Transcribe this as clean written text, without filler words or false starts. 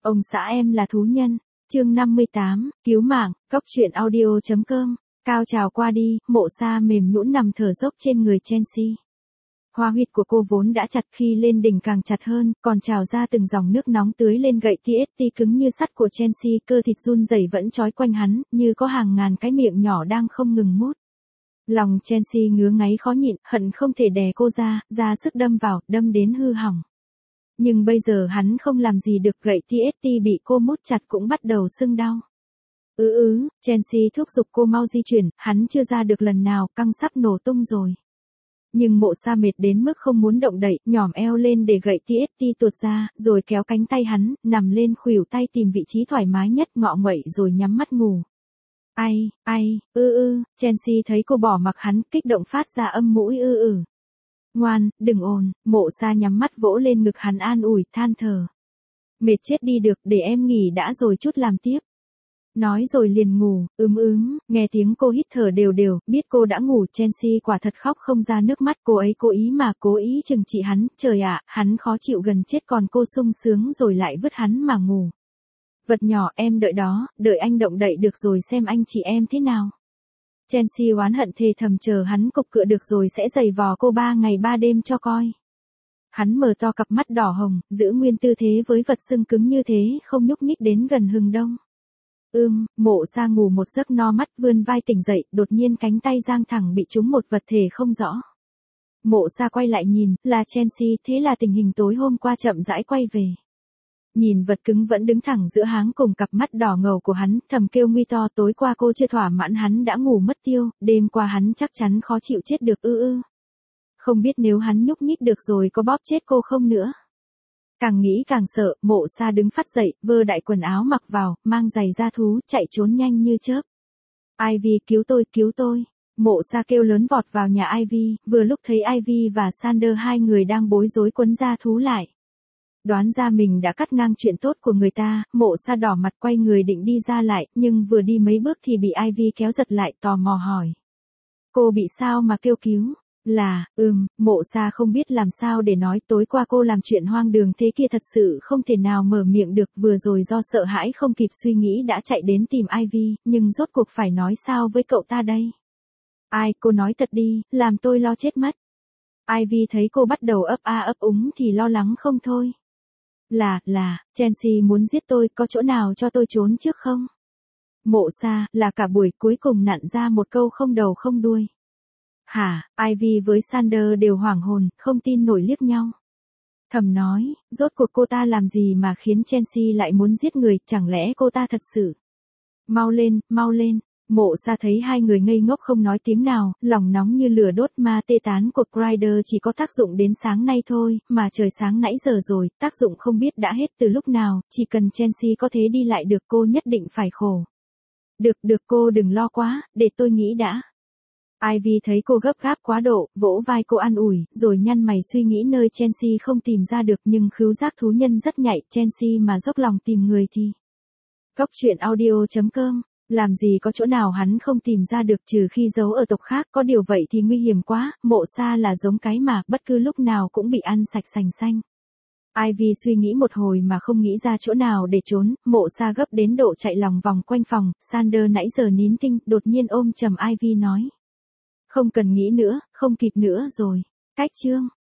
Ông xã em là thú nhân. Chương 58, cứu mạng, Cóc truyện audio.com. Cao trào qua đi, Mộ Sa mềm nhũn nằm thở dốc trên người Chelsea. Hoa huyệt của cô vốn đã chặt, khi lên đỉnh càng chặt hơn, còn trào ra từng dòng nước nóng tưới lên gậy TST cứng như sắt của Chelsea, cơ thịt run rẩy vẫn trói quanh hắn, như có hàng ngàn cái miệng nhỏ đang không ngừng mút. Lòng Chelsea ngứa ngáy khó nhịn, hận không thể đè cô ra sức đâm vào, đâm đến hư hỏng. Nhưng bây giờ hắn không làm gì được, gậy TST bị cô mút chặt cũng bắt đầu sưng đau. Chelsea thúc giục cô mau di chuyển, hắn chưa ra được lần nào, căng sắp nổ tung rồi. Nhưng Mộ Sa mệt đến mức không muốn động đậy, nhỏm eo lên để gậy TST tuột ra, rồi kéo cánh tay hắn, nằm lên khuỷu tay tìm vị trí thoải mái nhất, ngọ nguậy rồi nhắm mắt ngủ. Chelsea thấy cô bỏ mặc hắn, kích động phát ra âm mũi Ngoan, đừng ồn. Mộ Sa nhắm mắt vỗ lên ngực hắn an ủi, than thở. Mệt chết đi được, để em nghỉ đã rồi chút làm tiếp. Nói rồi liền ngủ. Nghe tiếng cô hít thở đều đều, biết cô đã ngủ, Chelsea quả thật khóc không ra nước mắt, cô ấy cố ý mà, cố ý trừng trị hắn, trời ạ, hắn khó chịu gần chết còn cô sung sướng rồi lại vứt hắn mà ngủ. Vật nhỏ, em đợi đó, đợi anh động đậy được rồi xem anh chị em thế nào. Chelsea oán hận thề thầm chờ hắn cục cựa được rồi sẽ giày vò cô 3 ngày 3 đêm cho coi. Hắn mở to cặp mắt đỏ hồng, giữ nguyên tư thế với vật xương cứng như thế, không nhúc nhích đến gần hừng đông. Mộ Sa ngủ một giấc no mắt, vươn vai tỉnh dậy, đột nhiên cánh tay giang thẳng bị trúng một vật thể không rõ. Mộ Sa quay lại nhìn, là Chelsea, thế là tình hình tối hôm qua chậm rãi quay về. Nhìn vật cứng vẫn đứng thẳng giữa háng cùng cặp mắt đỏ ngầu của hắn, thầm kêu nguy to, tối qua cô chưa thỏa mãn hắn đã ngủ mất tiêu, đêm qua hắn chắc chắn khó chịu chết được Không biết nếu hắn nhúc nhích được rồi có bóp chết cô không nữa. Càng nghĩ càng sợ, Mộ Sa đứng phắt dậy, vơ đại quần áo mặc vào, mang giày da thú, chạy trốn nhanh như chớp. Ivy, cứu tôi, cứu tôi. Mộ Sa kêu lớn vọt vào nhà Ivy, vừa lúc thấy Ivy và Sander hai người đang bối rối quấn da thú lại. Đoán ra mình đã cắt ngang chuyện tốt của người ta, Mộ Sa đỏ mặt quay người định đi ra lại, nhưng vừa đi mấy bước thì bị Ivy kéo giật lại, tò mò hỏi. Cô bị sao mà kêu cứu? Mộ Sa không biết làm sao để nói, tối qua cô làm chuyện hoang đường thế kia thật sự không thể nào mở miệng được, vừa rồi do sợ hãi không kịp suy nghĩ đã chạy đến tìm Ivy, nhưng rốt cuộc phải nói sao với cậu ta đây? Cô nói thật đi, làm tôi lo chết mất. Ivy thấy cô bắt đầu ấp a ấp úng thì lo lắng không thôi. Chelsea muốn giết tôi, có chỗ nào cho tôi trốn trước không? Mộ Sa, là cả buổi cuối cùng nặn ra một câu không đầu không đuôi. Hả? Ivy với Sander đều hoảng hồn, không tin nổi liếc nhau. Thầm nói, rốt cuộc cô ta làm gì mà khiến Chelsea lại muốn giết người, chẳng lẽ cô ta thật sự? Mau lên, mau lên. Mộ Sa thấy hai người ngây ngốc không nói tiếng nào, lòng nóng như lửa đốt, ma tê tán của Crider chỉ có tác dụng đến sáng nay thôi, mà trời sáng nãy giờ rồi, tác dụng không biết đã hết từ lúc nào, chỉ cần Chelsea có thể đi lại được cô nhất định phải khổ. Được cô đừng lo quá, để tôi nghĩ đã. Ivy thấy cô gấp gáp quá độ, vỗ vai cô an ủi, rồi nhăn mày suy nghĩ nơi Chelsea không tìm ra được, nhưng khứu giác thú nhân rất nhạy, Chelsea mà dốc lòng tìm người thì. Cóc truyện audio.com. Làm gì có chỗ nào hắn không tìm ra được, trừ khi giấu ở tộc khác, có điều vậy thì nguy hiểm quá, Mộ Sa là giống cái mà, bất cứ lúc nào cũng bị ăn sạch sành xanh. Ivy suy nghĩ một hồi mà không nghĩ ra chỗ nào để trốn, Mộ Sa gấp đến độ chạy lòng vòng quanh phòng, Sander nãy giờ nín thinh, đột nhiên ôm chầm Ivy nói. Không cần nghĩ nữa, không kịp nữa rồi. Cách chương.